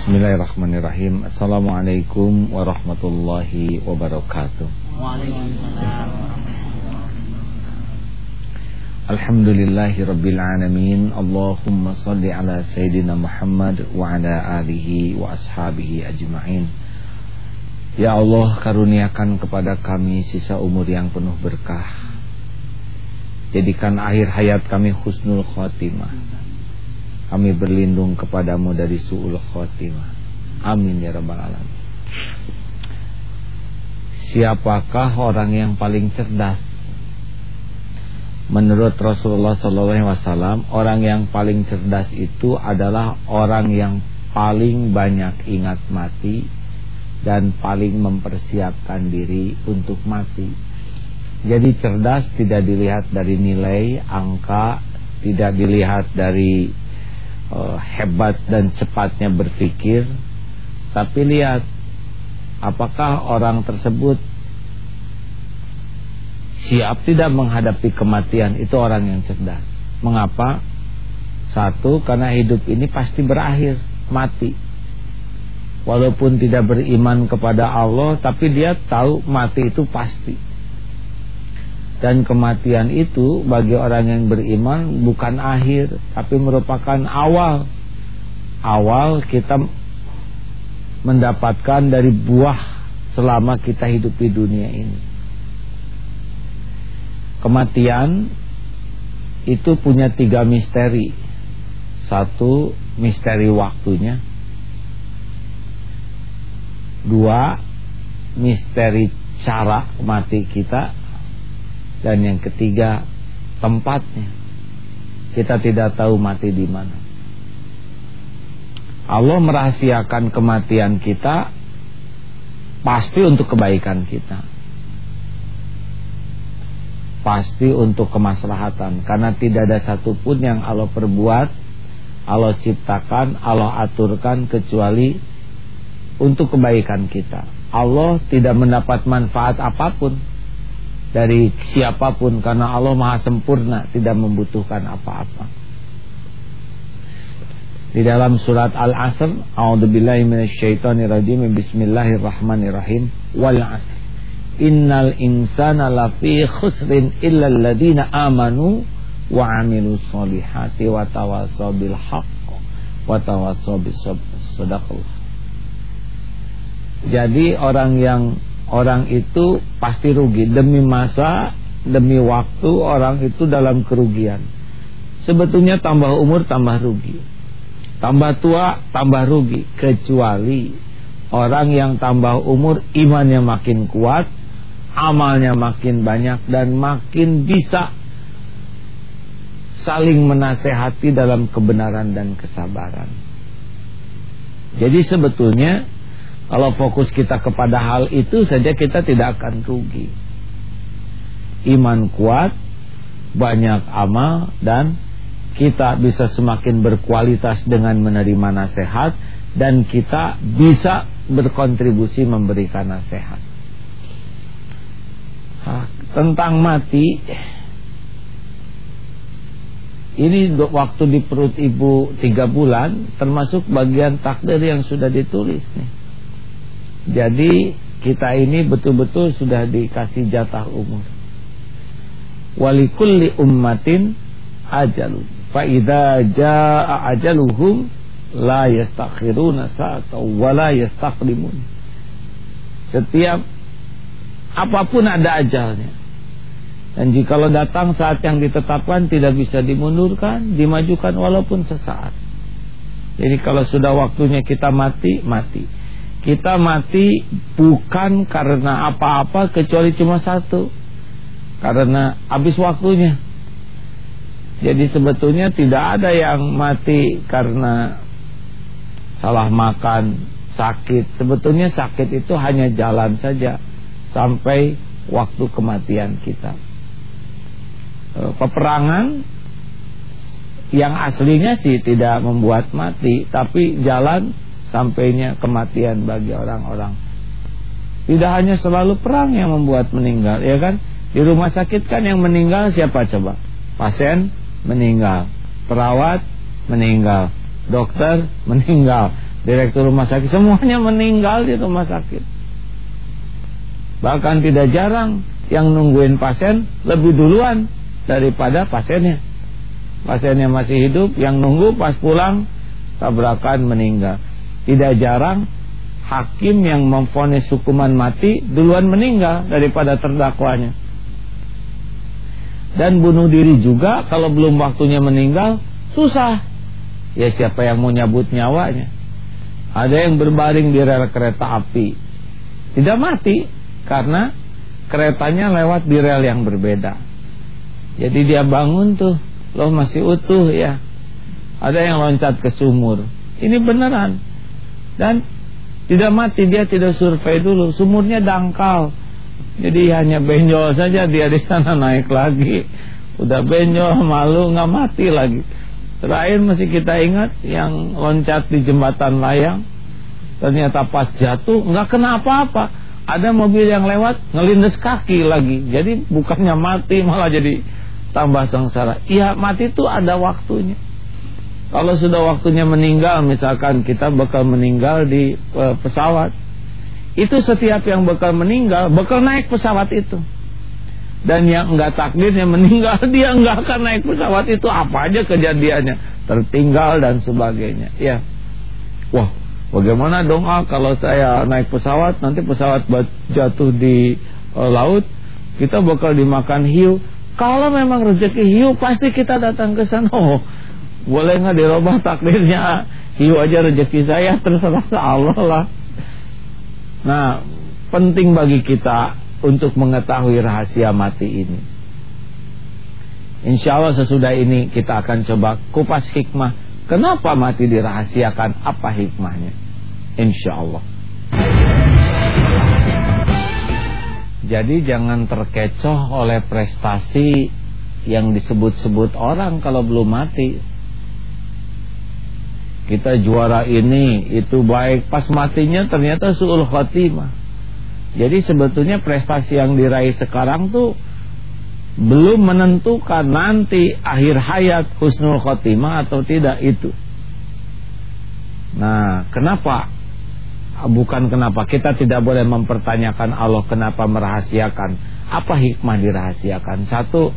Bismillahirrahmanirrahim. Assalamualaikum warahmatullahi wabarakatuh. Waalaikumsalam. Alhamdulillahi rabbil alamin. Allahumma salli ala Sayyidina Muhammad wa ala alihi wa ashabihi ajma'in. Ya Allah, karuniakan kepada kami sisa umur yang penuh berkah. Jadikan akhir hayat kami husnul khotimah. Kami berlindung kepadamu dari su'ul khotimah. Amin ya rabbal alamin. Siapakah orang yang paling cerdas? Menurut Rasulullah SAW, orang yang paling cerdas itu adalah orang yang paling banyak ingat mati dan paling mempersiapkan diri untuk mati. Jadi cerdas tidak dilihat dari nilai, angka, tidak dilihat dari hebat dan cepatnya berpikir, tapi lihat apakah orang tersebut siap tidak menghadapi kematian. Itu orang yang cerdas. Mengapa? Satu, karena hidup ini pasti berakhir, mati. Walaupun tidak beriman kepada Allah, tapi dia tahu mati itu pasti. Dan kematian itu bagi orang yang beriman bukan akhir, tapi merupakan awal. Awal kita mendapatkan dari buah selama kita hidup di dunia ini. Kematian itu punya 3 misteri. 1, misteri waktunya. 2, misteri cara mati kita. Dan yang ketiga, tempatnya. Kita tidak tahu mati di mana. Allah merahasiakan kematian kita pasti untuk kebaikan kita, pasti untuk kemaslahatan. Karena tidak ada satupun yang Allah perbuat, Allah ciptakan, Allah aturkan kecuali untuk kebaikan kita. Allah tidak mendapat manfaat apapun dari siapapun, karena Allah maha sempurna, tidak membutuhkan apa-apa. Di dalam surat Al-Asr, a'udzubillahi minasyaitonirrajim, bismillahirrahmanirrahim, wal 'asr innal insana lafi khusrin illal ladzina amanu wa 'amilus solihati wa tawassaw bil haqq wa tawassaw bis sabr. Shadaqallah. Jadi orang itu pasti rugi. Demi masa, demi waktu, orang itu dalam kerugian. Sebetulnya tambah umur tambah rugi, tambah tua tambah rugi. Kecuali orang yang tambah umur, imannya makin kuat, amalnya makin banyak, dan makin bisa saling menasehati dalam kebenaran dan kesabaran. Jadi sebetulnya kalau fokus kita kepada hal itu saja, kita tidak akan rugi. Iman kuat, banyak amal, dan kita bisa semakin berkualitas dengan menerima nasihat, dan kita bisa berkontribusi memberikan nasihat. Tentang mati, ini waktu di perut ibu 3 bulan, termasuk bagian takdir yang sudah ditulis nih. Jadi kita ini betul-betul sudah dikasih jatah umur. Walikulli ummatin ajalun, fa idza jaa ajaluhum la yastakhiruna sa'atan wa la yastaqdimun. Setiap apapun ada ajalnya. Dan jikalau datang saat yang ditetapkan, tidak bisa dimundurkan, dimajukan walaupun sesaat. Jadi kalau sudah waktunya kita mati, mati. Kita mati bukan karena apa-apa kecuali cuma satu, karena habis waktunya. Jadi sebetulnya tidak ada yang mati karena salah makan, sakit. Sebetulnya sakit itu hanya jalan saja sampai waktu kematian kita. Peperangan yang aslinya sih tidak membuat mati, tapi jalan sampainya kematian bagi orang-orang. Tidak hanya selalu perang yang membuat meninggal, ya kan? Di rumah sakit kan yang meninggal siapa coba? Pasien meninggal, perawat meninggal, dokter meninggal, direktur rumah sakit, semuanya meninggal di rumah sakit. Bahkan tidak jarang yang nungguin pasien lebih duluan daripada pasiennya. Pasiennya masih hidup, yang nunggu pas pulang tabrakan meninggal. Tidak jarang hakim yang memvonis hukuman mati duluan meninggal daripada terdakwanya. Dan bunuh diri juga kalau belum waktunya meninggal susah. Ya siapa yang mau nyabut nyawanya? Ada yang berbaring di rel kereta api, tidak mati karena keretanya lewat di rel yang berbeda. Jadi dia bangun tuh, loh masih utuh ya. Ada yang loncat ke sumur. Ini beneran. Dan tidak mati, dia tidak survei dulu, sumurnya dangkal. Jadi hanya benjol saja, dia di sana naik lagi. Udah benjol, malu, nggak mati lagi. Terakhir masih kita ingat yang loncat di jembatan layang, ternyata pas jatuh nggak kena apa-apa. Ada mobil yang lewat ngelindes kaki lagi. Jadi bukannya mati malah jadi tambah sengsara. Iya, mati itu ada waktunya. Kalau sudah waktunya meninggal, misalkan kita bakal meninggal di pesawat, itu setiap yang bakal meninggal bakal naik pesawat itu. Dan yang enggak takdirnya meninggal, dia enggak akan naik pesawat itu, apa aja kejadiannya, tertinggal dan sebagainya. Ya, wah, bagaimana dong kalau saya naik pesawat, nanti pesawat jatuh di laut, kita bakal dimakan hiu. Kalau memang rezeki hiu, pasti kita datang ke sana. Oh, boleh nggak dirubah takdirnya? Hiu aja rezeki saya, terserah Allah lah. Nah, penting bagi kita untuk mengetahui rahasia mati ini. Insya Allah sesudah ini kita akan coba kupas hikmah. Kenapa mati dirahasiakan? Apa hikmahnya? Insya Allah. Jadi jangan terkecoh oleh prestasi yang disebut-sebut orang kalau belum mati. Kita juara ini, itu baik, pas matinya ternyata su'ul khotimah. Jadi sebetulnya prestasi yang diraih sekarang tuh belum menentukan nanti akhir hayat husnul khotimah atau tidak itu. Nah, kenapa? Bukan kenapa, kita tidak boleh mempertanyakan Allah kenapa merahasiakan. Apa hikmah dirahasiakan? Satu,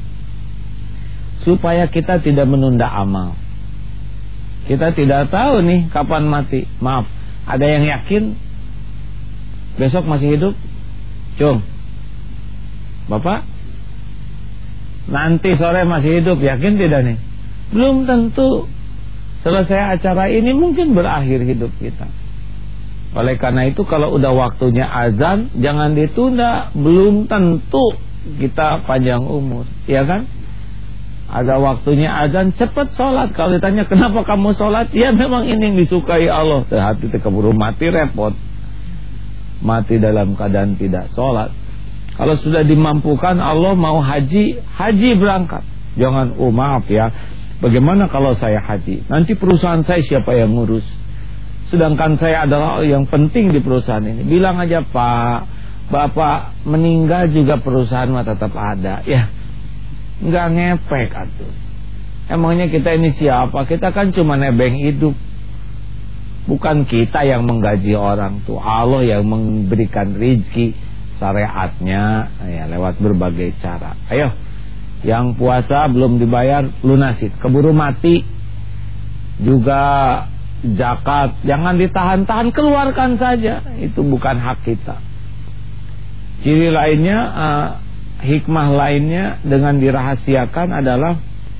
supaya kita tidak menunda amal. Kita tidak tahu nih kapan mati. Maaf, ada yang yakin besok masih hidup? Cung, Bapak, nanti sore masih hidup, yakin tidak nih? Belum tentu. Selesai acara ini mungkin berakhir hidup kita. Oleh karena itu kalau udah waktunya azan, jangan ditunda. Belum tentu kita panjang umur, ya kan? Ada waktunya azan, cepat sholat. Kalau ditanya kenapa kamu sholat, ya memang ini yang disukai Allah. Hati keburu mati, repot. Mati dalam keadaan tidak sholat. Kalau sudah dimampukan Allah mau haji, haji berangkat. Jangan, oh maaf ya, bagaimana kalau saya haji? Nanti perusahaan saya siapa yang ngurus? Sedangkan saya adalah yang penting di perusahaan ini. Bilang aja, Pak, Bapak meninggal juga perusahaan mah tetap ada. Ya, nggak ngepek atuh. Emangnya kita ini siapa? Kita kan cuma nebeng hidup. Bukan kita yang menggaji orang tuh, Allah yang memberikan rezeki syariatnya ya, lewat berbagai cara. Ayo, yang puasa belum dibayar lunasin, keburu mati. Juga zakat jangan ditahan-tahan, keluarkan saja, itu bukan hak kita. Ciri lainnya, hikmah lainnya dengan dirahasiakan adalah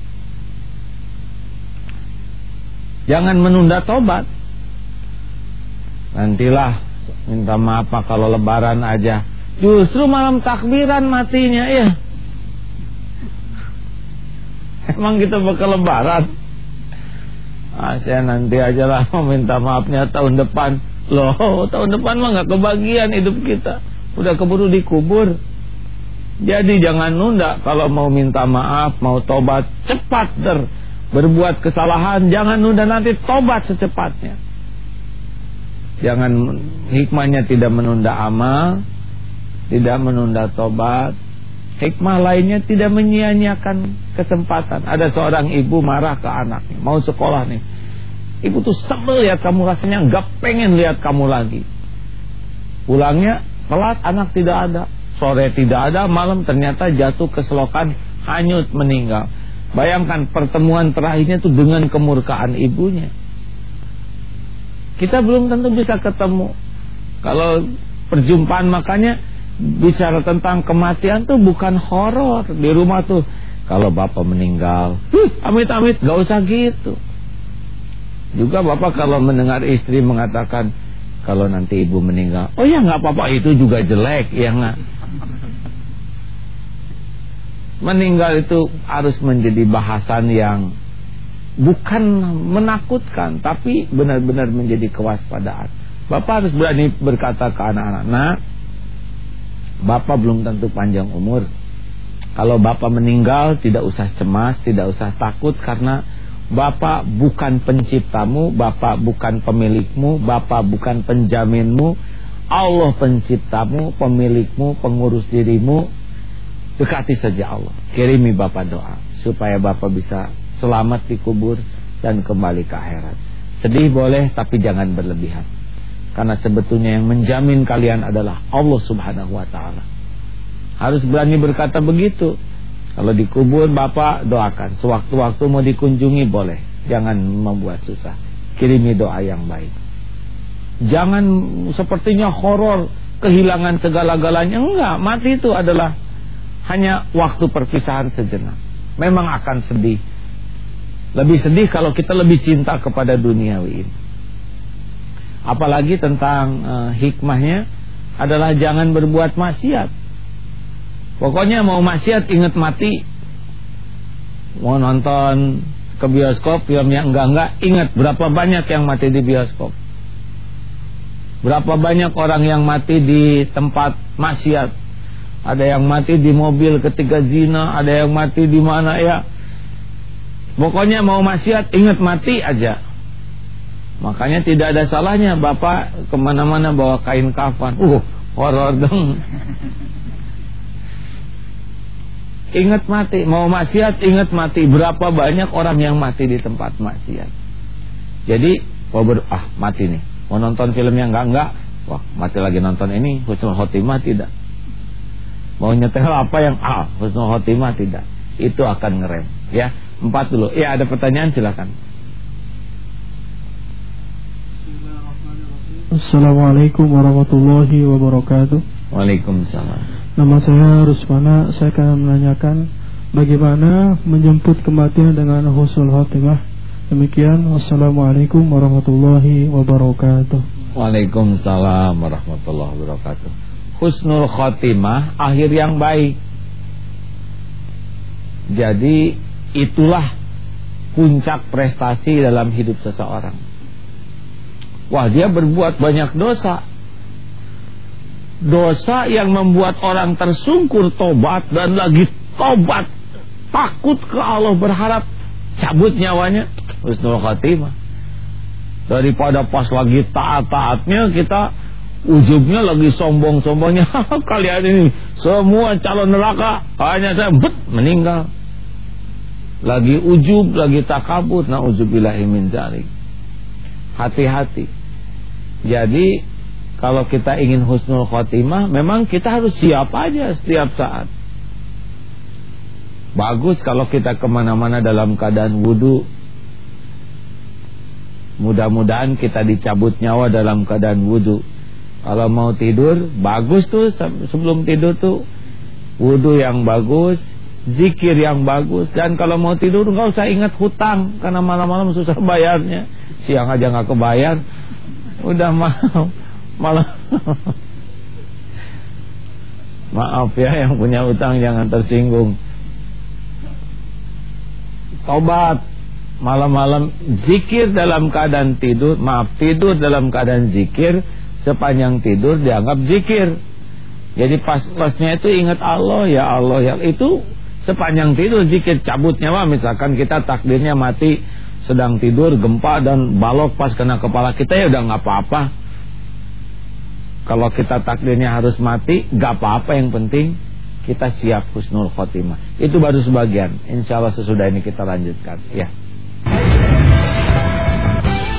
jangan menunda tobat. Nantilah minta maaf kalau lebaran aja. Justru malam takbiran matinya ya. Emang kita bakal lebaran? Saya nanti aja lah minta maafnya tahun depan. Loh, tahun depan mah gak kebagian hidup kita, udah keburu dikubur. Jadi jangan nunda. Kalau mau minta maaf, mau tobat, cepat berbuat kesalahan, jangan nunda, nanti tobat secepatnya. Jangan, hikmahnya tidak menunda amal, tidak menunda tobat. Hikmah lainnya tidak menyia-nyiakan kesempatan. Ada seorang ibu marah ke anaknya, mau sekolah nih. Ibu tuh sebel lihat kamu, rasanya gak pengen lihat kamu lagi. Pulangnya telat, anak tidak ada, sore tidak ada, malam ternyata jatuh ke selokan, hanyut, meninggal. Bayangkan pertemuan terakhirnya tuh dengan kemurkaan ibunya. Kita belum tentu bisa ketemu. Kalau perjumpaan, makanya bicara tentang kematian tuh bukan horor. Di rumah tuh kalau bapak meninggal, amit-amit, gak usah gitu. Juga bapak kalau mendengar istri mengatakan kalau nanti ibu meninggal, oh ya gak apa-apa, itu juga jelek, ya gak? Meninggal itu harus menjadi bahasan yang bukan menakutkan, tapi benar-benar menjadi kewaspadaan. Bapak harus berani berkata ke anak-anak, nah, bapak belum tentu panjang umur. Kalau bapak meninggal, tidak usah cemas, tidak usah takut, karena bapak bukan penciptamu, bapak bukan pemilikmu, bapak bukan penjaminmu. Allah penciptamu, pemilikmu, pengurus dirimu. Dekati saja Allah. Kirimi bapak doa supaya bapak bisa selamat dikubur dan kembali ke akhirat. Sedih boleh, tapi jangan berlebihan, karena sebetulnya yang menjamin kalian adalah Allah subhanahu wa ta'ala. Harus berani berkata begitu. Kalau dikubur, bapak doakan. Sewaktu-waktu mau dikunjungi boleh, jangan membuat susah. Kirimi doa yang baik. Jangan sepertinya horor, kehilangan segala-galanya. Enggak, mati itu adalah hanya waktu perpisahan sejenak. Memang akan sedih. Lebih sedih kalau kita lebih cinta kepada duniawi ini. Apalagi tentang hikmahnya adalah jangan berbuat maksiat. Pokoknya mau maksiat ingat mati. Mau nonton ke bioskop film yang enggak, ingat berapa banyak yang mati di bioskop. Berapa banyak orang yang mati di tempat maksiat. Ada yang mati di mobil ketika zina, ada yang mati di mana ya. Pokoknya mau maksiat ingat mati aja. Makanya tidak ada salahnya bapak kemana-mana bawa kain kafan. Horor dong. Ingat mati, mau maksiat ingat mati. Berapa banyak orang yang mati di tempat maksiat. Jadi mati nih, mau nonton film yang enggak, wah mati lagi nonton ini, husnul khotimah tidak. Mau nyetel apa yang husnul khotimah tidak. Itu akan ngerem ya. 4 dulu. Ya, ada pertanyaan silakan. Assalamualaikum warahmatullahi wabarakatuh. Waalaikumsalam. Nama saya Rusmana. Saya akan menanyakan bagaimana menjemput kematian dengan husnul khotimah. Demikian. Wassalamualaikum warahmatullahi wabarakatuh. Waalaikumsalam warahmatullahi wabarakatuh. Husnul khotimah, akhir yang baik. Jadi itulah puncak prestasi dalam hidup seseorang. Wah, dia berbuat banyak dosa. Dosa yang membuat orang tersungkur tobat dan lagi tobat, takut ke Allah, berharap cabut nyawanya, husnul khotimah. Daripada pas lagi taat-taatnya kita ujubnya lagi sombong-sombongnya, kalian ini semua calon neraka, hanya saya meninggal. Lagi ujub, lagi takabur, na'udzubillahi min dzalik. Hati-hati. Jadi kalau kita ingin husnul khotimah, memang kita harus siap aja setiap saat. Bagus kalau kita kemana-mana dalam keadaan wudu. Mudah-mudahan kita dicabut nyawa dalam keadaan wudu. Kalau mau tidur, bagus tuh sebelum tidur tuh wudu yang bagus, zikir yang bagus. Dan kalau mau tidur nggak usah ingat hutang, karena malam-malam susah bayarnya. Siang aja nggak kebayar, udah malah maaf ya, yang punya utang jangan tersinggung. Tobat malam-malam, zikir dalam keadaan tidur, tidur dalam keadaan zikir. Sepanjang tidur dianggap zikir. Jadi pas-pasnya itu ingat Allah, ya Allah ya. Itu sepanjang tidur zikir. Cabut nyawa, misalkan kita takdirnya mati sedang tidur, gempa dan balok pas kena kepala kita, ya udah nggak apa-apa. Kalau kita takdirnya harus mati, gak apa-apa, yang penting kita siap husnul khotimah. Itu baru sebagian. Insya Allah sesudah ini kita lanjutkan ya.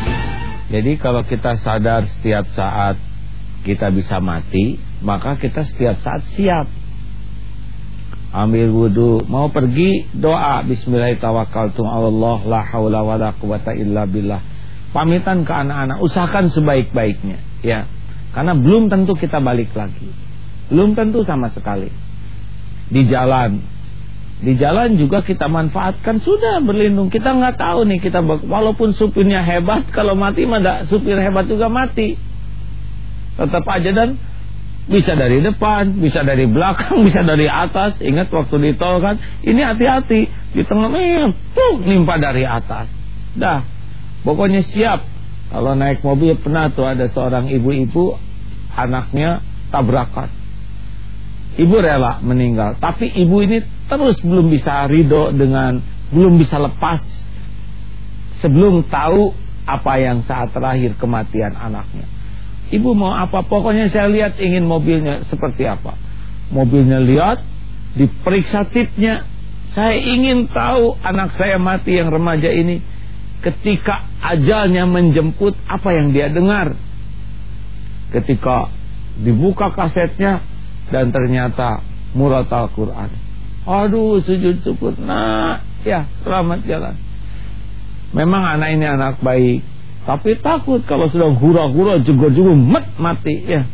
Jadi kalau kita sadar setiap saat kita bisa mati, maka kita setiap saat siap. Ambil wudu, mau pergi, doa bismillahirrahmanirrahim, Allah la haula wala quwata illa billah. Pamitan ke anak-anak, usahakan sebaik-baiknya, ya. Karena belum tentu kita balik lagi. Belum tentu sama sekali. Di jalan juga kita manfaatkan, sudah berlindung. Kita nggak tahu nih, kita walaupun supirnya hebat, kalau mati mah supir hebat juga mati. Tetap aja, dan bisa dari depan, bisa dari belakang, bisa dari atas. Ingat waktu di tol kan, ini hati-hati, di tengah nimpa dari atas. Dah, pokoknya siap. Kalau naik mobil pernah tuh ada seorang ibu-ibu, anaknya tabrakan. Ibu rela meninggal, tapi ibu ini terus belum bisa ridho belum bisa lepas sebelum tahu apa yang saat terakhir kematian anaknya. Ibu mau apa? Pokoknya saya lihat, ingin mobilnya seperti apa. Mobilnya lihat, diperiksa tipnya. Saya ingin tahu anak saya mati yang remaja ini, ketika ajalnya menjemput, apa yang dia dengar. Ketika dibuka kasetnya, dan ternyata Muratal Quran. Aduh, sujud syukur. Nah, ya, selamat jalan. Memang anak ini anak baik, tapi takut kalau sudah hura-hura, jegur-jegur, mati, ya.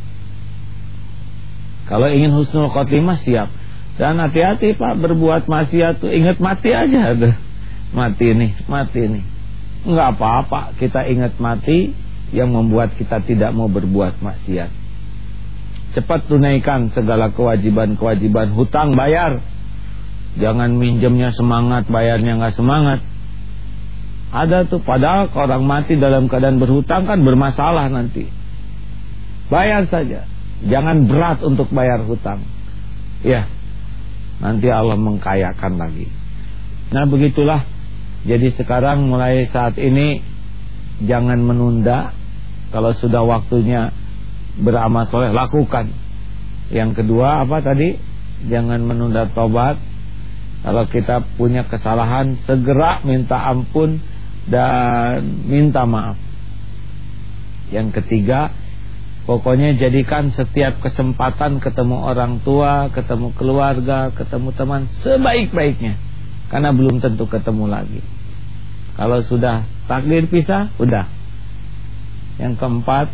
Kalau ingin husnul khotimah, siap. Dan hati-hati Pak, berbuat maksiat tuh ingat mati aja. Mati nih. Enggak apa-apa, kita ingat mati yang membuat kita tidak mau berbuat maksiat. Cepat tunaikan segala kewajiban-kewajiban. Hutang bayar. Jangan minjemnya semangat, bayarnya nggak semangat. Ada tuh, padahal orang mati dalam keadaan berhutang kan bermasalah nanti. Bayar saja. Jangan berat untuk bayar hutang. Ya, nanti Allah mengkayakan lagi. Nah, begitulah. Jadi sekarang mulai saat ini jangan menunda. Kalau sudah waktunya beramal soleh, lakukan. Yang kedua apa tadi? Jangan menunda tobat. Kalau kita punya kesalahan, segera minta ampun dan minta maaf. Yang ketiga, pokoknya jadikan setiap kesempatan ketemu orang tua, ketemu keluarga, ketemu teman sebaik-baiknya. Karena belum tentu ketemu lagi. Kalau sudah takdir pisah, udah. Yang keempat,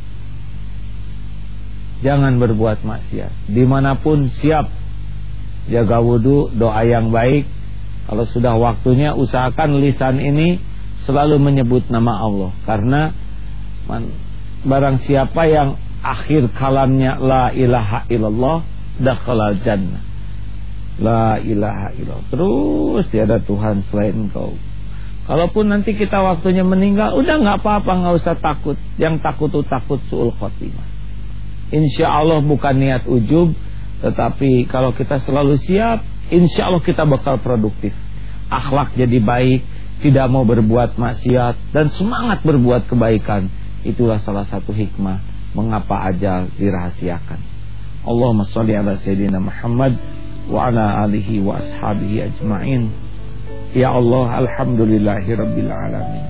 jangan berbuat maksiat. Dimanapun siap. Jaga wudu, doa yang baik. Kalau sudah waktunya, usahakan lisan ini selalu menyebut nama Allah. Karena barang siapa yang akhir kalamnya la ilaha illallah, dakhalal jannah. La ilaha illallah. Terus tiada Tuhan selain Engkau. Kalaupun nanti kita waktunya meninggal, udah gak apa-apa, gak usah takut. Yang takut itu takut su'ul khotimah. Insya Allah bukan niat ujub, tetapi kalau kita selalu siap, insya Allah kita bakal produktif. Akhlak jadi baik, tidak mau berbuat maksiat, dan semangat berbuat kebaikan. Itulah salah satu hikmah mengapa ajal dirahasiakan. Allahumma sholli ala sayyidina Muhammad wa ala alihi wa ashabihi ajma'in. Ya Allah, alhamdulillahi rabbil alamin.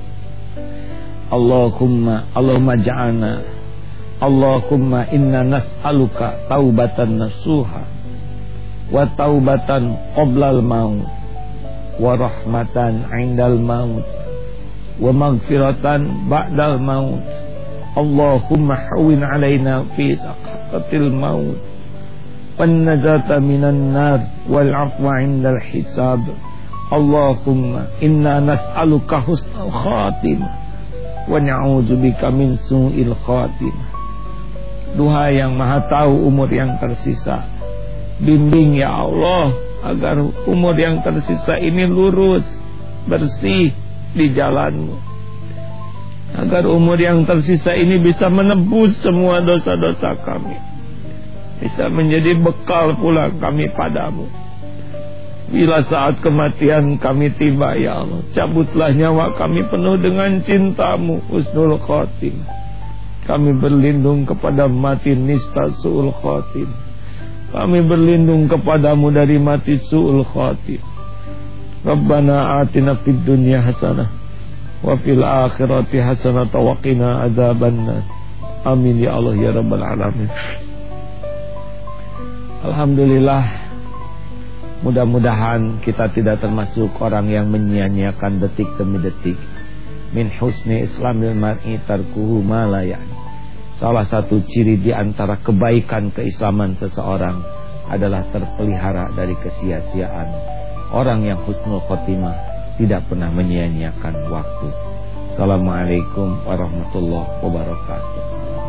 Allahumma ja'alna, Allahumma inna nas'aluka taubatan nasuha wa taubatan qoblal maut wa rahmatan indal maut wa maghfiratan ba'dal maut. Allahumma hawwin alaina fi saqatil maut wan najata minan nar wal afwa indal hisab. Allahumma inna nas'aluka husnal khatimah wa na'udzubika min su'il khatimah. Duha yang maha tahu umur yang tersisa, bimbing ya Allah agar umur yang tersisa ini lurus, bersih di jalanmu, agar umur yang tersisa ini bisa menebus semua dosa-dosa kami, bisa menjadi bekal pulang kami padamu. Bila saat kematian kami tiba ya Allah, cabutlah nyawa kami penuh dengan cintamu, husnul khotimah. Kami berlindung kepada mati nista su'ul khatim. Kami berlindung kepadamu dari mati su'ul khatim. Rabbana atina fid dunya hasanah wa fil akhirati hasanah wa qina adzabannar. Amin ya Allah ya rabbal alamin. Alhamdulillah, mudah-mudahan kita tidak termasuk orang yang menyia-nyiakan detik demi detik. Min husni islamil mar'i tarkuhu ma la ya'ni. Salah satu ciri di antara kebaikan keislaman seseorang adalah terpelihara dari kesia-siaan. Orang yang husnul khotimah tidak pernah menyia-nyiakan waktu. Assalamualaikum warahmatullahi wabarakatuh.